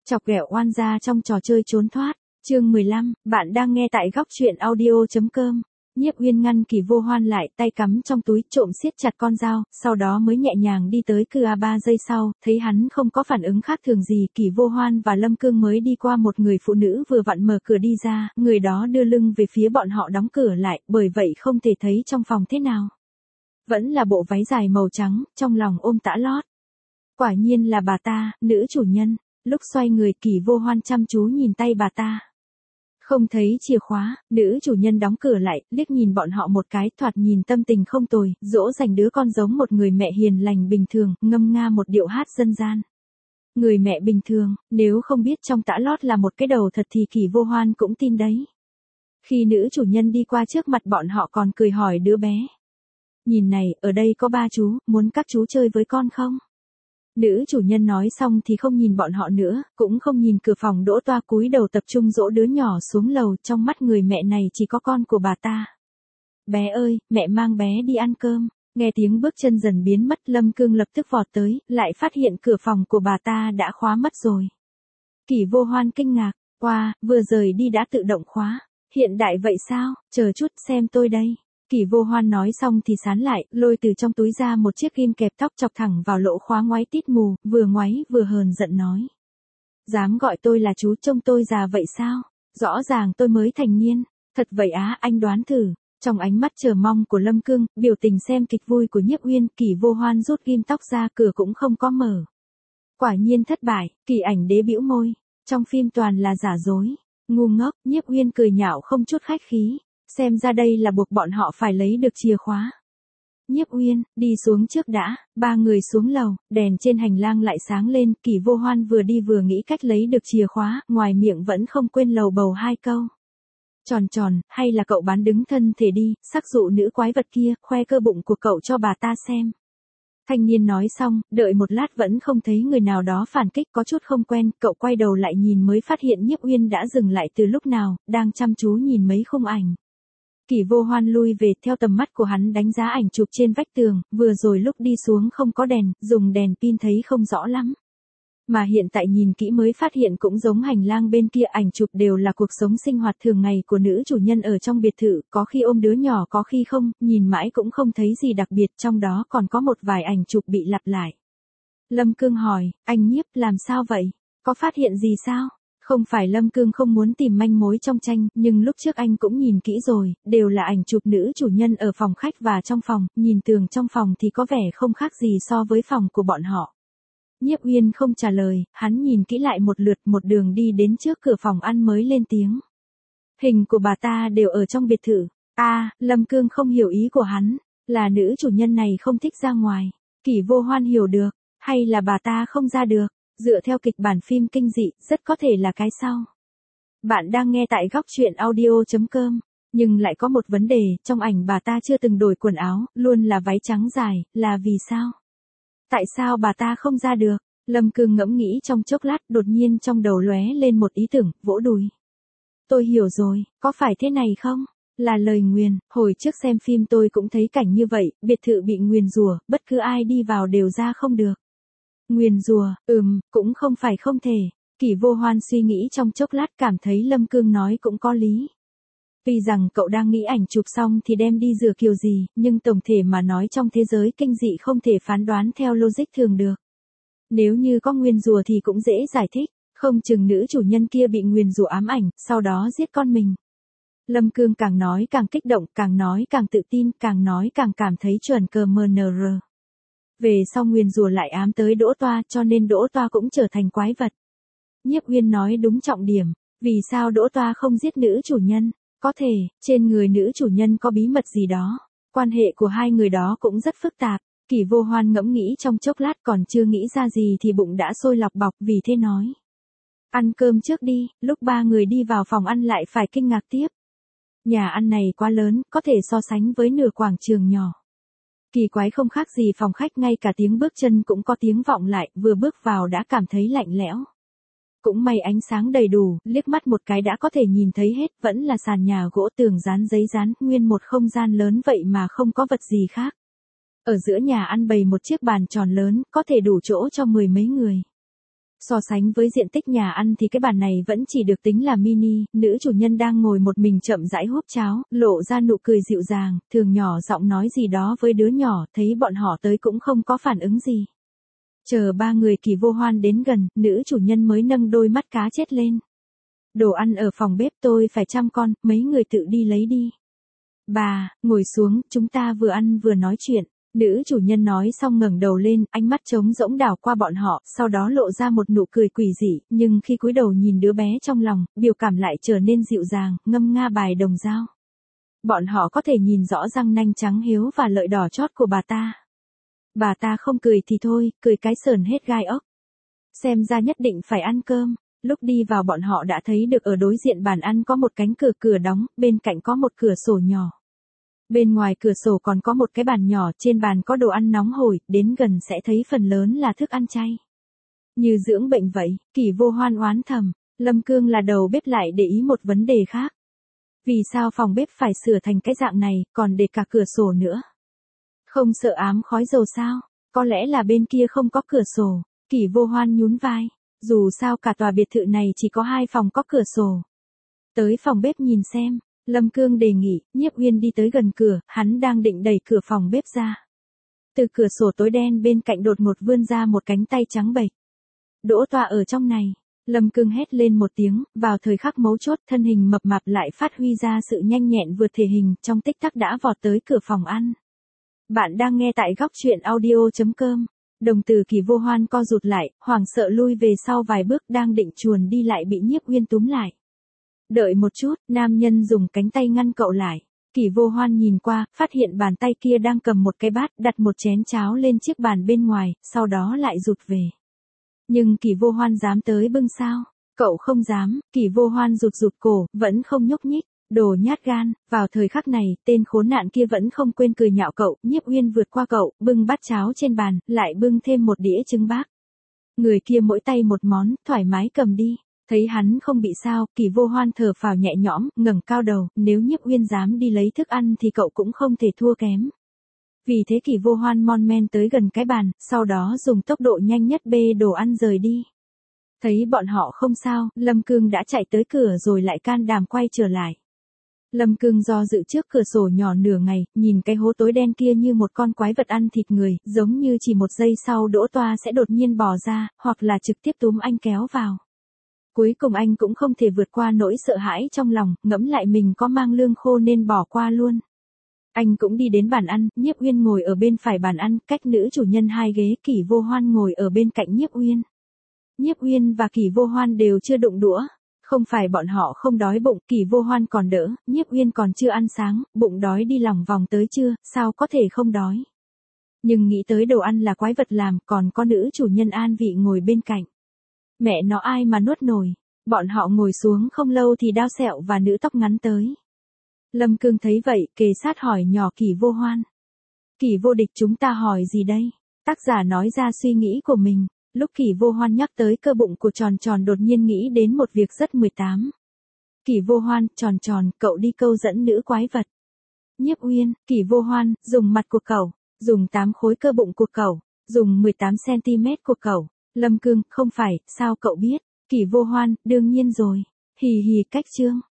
Chọc ghẹo oan gia trong trò chơi trốn thoát. Chương 15, bạn đang nghe tại góc truyện audio.com. Nhiếp Uyên ngăn Kỳ Vô Hoan lại, tay cắm trong túi trộm siết chặt con dao, sau đó mới nhẹ nhàng đi tới cửa 3 giây sau, thấy hắn không có phản ứng khác thường gì, Kỳ Vô Hoan và Lâm Cương mới đi qua một người phụ nữ vừa vặn mở cửa đi ra, người đó đưa lưng về phía bọn họ đóng cửa lại, bởi vậy không thể thấy trong phòng thế nào. Vẫn là bộ váy dài màu trắng, trong lòng ôm tã lót. Quả nhiên là bà ta, nữ chủ nhân. Lúc xoay người Kỳ Vô Hoan chăm chú nhìn tay bà ta. Không thấy chìa khóa, nữ chủ nhân đóng cửa lại, liếc nhìn bọn họ một cái, thoạt nhìn tâm tình không tồi, dỗ dành đứa con giống một người mẹ hiền lành bình thường, ngâm nga một điệu hát dân gian. Người mẹ bình thường, nếu không biết trong tã lót là một cái đầu thật thì Kỳ Vô Hoan cũng tin đấy. Khi nữ chủ nhân đi qua trước mặt bọn họ còn cười hỏi đứa bé. Nhìn này, ở đây có ba chú, muốn các chú chơi với con không? Nữ chủ nhân nói xong thì không nhìn bọn họ nữa, cũng không nhìn cửa phòng Đỗ Toa cúi đầu tập trung dỗ đứa nhỏ xuống lầu, trong mắt người mẹ này chỉ có con của bà ta. Bé ơi, mẹ mang bé đi ăn cơm. Nghe tiếng bước chân dần biến mất, Lâm Cương lập tức vọt tới, lại phát hiện cửa phòng của bà ta đã khóa mất rồi. Kỳ Vô Hoan kinh ngạc, qua, vừa rời đi đã tự động khóa. Hiện đại vậy sao, chờ chút xem tôi đây. Kỳ Vô Hoan nói xong thì sán lại, lôi từ trong túi ra một chiếc ghim kẹp tóc chọc thẳng vào lỗ khóa ngoáy tít mù, vừa ngoáy vừa hờn giận nói. Dám gọi tôi là chú, trông tôi già vậy sao? Rõ ràng tôi mới thành niên. Thật vậy á, anh đoán thử. Trong ánh mắt chờ mong của Lâm Cương, biểu tình xem kịch vui của Nhiếp Uyên, Kỳ Vô Hoan rút ghim tóc ra, cửa cũng không có mở. Quả nhiên thất bại, Kỳ Ảnh Đế bĩu môi. Trong phim toàn là giả dối. Ngu ngốc, Nhiếp Uyên cười nhạo không chút khách khí. Xem ra đây là buộc bọn họ phải lấy được chìa khóa. Nhiếp Uyên, đi xuống trước đã, ba người xuống lầu, đèn trên hành lang lại sáng lên, Kỳ Vô Hoan vừa đi vừa nghĩ cách lấy được chìa khóa, ngoài miệng vẫn không quên lầu bầu hai câu. Tròn, hay là cậu bán đứng thân thể đi, sắc dụ nữ quái vật kia, khoe cơ bụng của cậu cho bà ta xem. Thanh niên nói xong, đợi một lát vẫn không thấy người nào đó phản kích, có chút không quen, cậu quay đầu lại nhìn mới phát hiện Nhiếp Uyên đã dừng lại từ lúc nào, đang chăm chú nhìn mấy khung ảnh. Kỳ Vô Hoan lui về, theo tầm mắt của hắn đánh giá ảnh chụp trên vách tường, vừa rồi lúc đi xuống không có đèn, dùng đèn pin thấy không rõ lắm. Mà hiện tại nhìn kỹ mới phát hiện cũng giống hành lang bên kia, ảnh chụp đều là cuộc sống sinh hoạt thường ngày của nữ chủ nhân ở trong biệt thự, có khi ôm đứa nhỏ có khi không, nhìn mãi cũng không thấy gì đặc biệt, trong đó còn có một vài ảnh chụp bị lặp lại. Lâm Cương hỏi, anh Nhiếp, làm sao vậy? Có phát hiện gì sao? Không phải Lâm Cương không muốn tìm manh mối trong tranh, nhưng lúc trước anh cũng nhìn kỹ rồi, đều là ảnh chụp nữ chủ nhân ở phòng khách và trong phòng, nhìn tường trong phòng thì có vẻ không khác gì so với phòng của bọn họ. Nhiếp Uyên không trả lời, hắn nhìn kỹ lại một lượt, một đường đi đến trước cửa phòng ăn mới lên tiếng. Hình của bà ta đều ở trong biệt thự. Lâm Cương không hiểu ý của hắn, là nữ chủ nhân này không thích ra ngoài. Kỳ Vô Hoan hiểu được, hay là bà ta không ra được. Dựa theo kịch bản phim kinh dị, rất có thể là cái sau. Bạn đang nghe tại góc truyện audio.com. Nhưng lại có một vấn đề, trong ảnh bà ta chưa từng đổi quần áo, luôn là váy trắng dài, là vì sao? Tại sao bà ta không ra được? Lâm Cương ngẫm nghĩ trong chốc lát, đột nhiên trong đầu lóe lên một ý tưởng, vỗ đùi. Tôi hiểu rồi, có phải thế này không? Là lời nguyền, hồi trước xem phim tôi cũng thấy cảnh như vậy, biệt thự bị nguyền rủa, bất cứ ai đi vào đều ra không được. Nguyền rủa, cũng không phải không thể. Kỳ Vô Hoan suy nghĩ trong chốc lát, cảm thấy Lâm Cương nói cũng có lý. Tuy rằng cậu đang nghĩ ảnh chụp xong thì đem đi rửa kiểu gì, nhưng tổng thể mà nói trong thế giới kinh dị không thể phán đoán theo logic thường được. Nếu như có nguyền rủa thì cũng dễ giải thích, không chừng nữ chủ nhân kia bị nguyền rủa ám ảnh, sau đó giết con mình. Lâm Cương càng nói càng kích động, càng nói càng tự tin, càng nói càng cảm thấy chuẩn cờ MNR. Về sau nguyền rủa lại ám tới Đỗ Toa, cho nên Đỗ Toa cũng trở thành quái vật. Nhiếp Uyên nói đúng trọng điểm, vì sao Đỗ Toa không giết nữ chủ nhân? Có thể, trên người nữ chủ nhân có bí mật gì đó. Quan hệ của hai người đó cũng rất phức tạp. Kỳ Vô Hoan ngẫm nghĩ trong chốc lát còn chưa nghĩ ra gì thì bụng đã sôi lọc bọc, vì thế nói. Ăn cơm trước đi, lúc ba người đi vào phòng ăn lại phải kinh ngạc tiếp. Nhà ăn này quá lớn, có thể so sánh với nửa quảng trường nhỏ. Kỳ quái không khác gì phòng khách, ngay cả tiếng bước chân cũng có tiếng vọng lại, vừa bước vào đã cảm thấy lạnh lẽo. Cũng may ánh sáng đầy đủ, liếc mắt một cái đã có thể nhìn thấy hết, vẫn là sàn nhà gỗ, tường dán giấy dán, nguyên một không gian lớn vậy mà không có vật gì khác. Ở giữa nhà ăn bày một chiếc bàn tròn lớn, có thể đủ chỗ cho 10 mấy người. So sánh với diện tích nhà ăn thì cái bàn này vẫn chỉ được tính là mini, nữ chủ nhân đang ngồi một mình chậm rãi húp cháo, lộ ra nụ cười dịu dàng, thường nhỏ giọng nói gì đó với đứa nhỏ, thấy bọn họ tới cũng không có phản ứng gì. Chờ ba người Kỳ Vô Hoan đến gần, nữ chủ nhân mới nâng đôi mắt cá chết lên. Đồ ăn ở phòng bếp tôi phải chăm con, mấy người tự đi lấy đi. Bà, ngồi xuống, chúng ta vừa ăn vừa nói chuyện. Nữ chủ nhân nói xong ngẩng đầu lên, ánh mắt trống rỗng đảo qua bọn họ, sau đó lộ ra một nụ cười quỷ dị, nhưng khi cúi đầu nhìn đứa bé trong lòng, biểu cảm lại trở nên dịu dàng, ngâm nga bài đồng dao. Bọn họ có thể nhìn rõ răng nanh trắng hiếu và lợi đỏ chót của bà ta. Bà ta không cười thì thôi, cười cái sờn hết gai ốc. Xem ra nhất định phải ăn cơm. Lúc đi vào bọn họ đã thấy được ở đối diện bàn ăn có một cánh cửa cửa đóng, bên cạnh có một cửa sổ nhỏ. Bên ngoài cửa sổ còn có một cái bàn nhỏ, trên bàn có đồ ăn nóng hổi, đến gần sẽ thấy phần lớn là thức ăn chay. Như dưỡng bệnh vậy, Kỳ Vô Hoan oán thầm, Lâm Cương là đầu bếp lại để ý một vấn đề khác. Vì sao phòng bếp phải sửa thành cái dạng này, còn để cả cửa sổ nữa? Không sợ ám khói dầu sao? Có lẽ là bên kia không có cửa sổ. Kỳ Vô Hoan nhún vai. Dù sao cả tòa biệt thự này chỉ có 2 phòng có cửa sổ. Tới phòng bếp nhìn xem. Lâm Cương đề nghị, Nhiếp Uyên đi tới gần cửa, hắn đang định đẩy cửa phòng bếp ra. Từ cửa sổ tối đen bên cạnh đột ngột vươn ra một cánh tay trắng bệch. Đỗ Tọa ở trong này. Lâm Cương hét lên một tiếng, vào thời khắc mấu chốt thân hình mập mạp lại phát huy ra sự nhanh nhẹn vượt thể hình, trong tích tắc đã vọt tới cửa phòng ăn. Bạn đang nghe tại góc truyện audio.com. Đồng tử Kỳ Vô Hoan co rụt lại, hoảng sợ lui về sau vài bước, đang định chuồn đi lại bị Nhiếp Uyên túm lại. Đợi một chút, nam nhân dùng cánh tay ngăn cậu lại. Kỳ Vô Hoan nhìn qua, phát hiện bàn tay kia đang cầm một cái bát, đặt một chén cháo lên chiếc bàn bên ngoài, sau đó lại rụt về. Nhưng Kỳ Vô Hoan dám tới bưng sao? Cậu không dám. Kỳ Vô Hoan rụt cổ, vẫn không nhúc nhích. Đồ nhát gan. Vào thời khắc này, tên khốn nạn kia vẫn không quên cười nhạo cậu. Nhiếp Uyên vượt qua cậu, bưng bát cháo trên bàn, lại bưng thêm một đĩa trứng bác. Người kia mỗi tay một món, thoải mái cầm đi. Thấy hắn không bị sao, Kỳ Vô Hoan thở phào nhẹ nhõm, ngẩng cao đầu, nếu Nhiếp Uyên dám đi lấy thức ăn thì cậu cũng không thể thua kém. Vì thế Kỳ Vô Hoan mon men tới gần cái bàn, sau đó dùng tốc độ nhanh nhất bê đồ ăn rời đi. Thấy bọn họ không sao, Lâm Cương đã chạy tới cửa rồi lại can đảm quay trở lại. Lâm Cương do dự trước cửa sổ nhỏ nửa ngày, nhìn cái hố tối đen kia như một con quái vật ăn thịt người, giống như chỉ một giây sau Đỗ Toa sẽ đột nhiên bò ra, hoặc là trực tiếp túm anh kéo vào. Cuối cùng anh cũng không thể vượt qua nỗi sợ hãi trong lòng, ngẫm lại mình có mang lương khô nên bỏ qua luôn. Anh cũng đi đến bàn ăn, Nhiếp Uyên ngồi ở bên phải bàn ăn, cách nữ chủ nhân 2 ghế, Kỳ Vô Hoan ngồi ở bên cạnh Nhiếp Uyên. Nhiếp Uyên và Kỳ Vô Hoan đều chưa đụng đũa. Không phải bọn họ không đói bụng, Kỳ Vô Hoan còn đỡ, Nhiếp Uyên còn chưa ăn sáng, bụng đói đi lòng vòng tới trưa, sao có thể không đói. Nhưng nghĩ tới đồ ăn là quái vật làm, còn có nữ chủ nhân an vị ngồi bên cạnh. Mẹ nó ai mà nuốt nổi. Bọn họ ngồi xuống không lâu thì Đao Sẹo và nữ tóc ngắn tới. Lâm Cương thấy vậy, kề sát hỏi nhỏ Kỳ Vô Hoan. Kỳ vô địch, chúng ta hỏi gì đây? Tác giả nói ra suy nghĩ của mình. Lúc Kỳ Vô Hoan nhắc tới cơ bụng của Tròn Tròn đột nhiên nghĩ đến một việc rất 18. Kỳ Vô Hoan, Tròn, cậu đi câu dẫn nữ quái vật. Nhiếp Uyên, Kỳ Vô Hoan, dùng mặt của cậu, dùng 8 khối cơ bụng của cậu, dùng 18cm của cậu. Lâm Cương, không phải, sao cậu biết? Kỳ Vô Hoan, đương nhiên rồi. Hì hì, cách chương.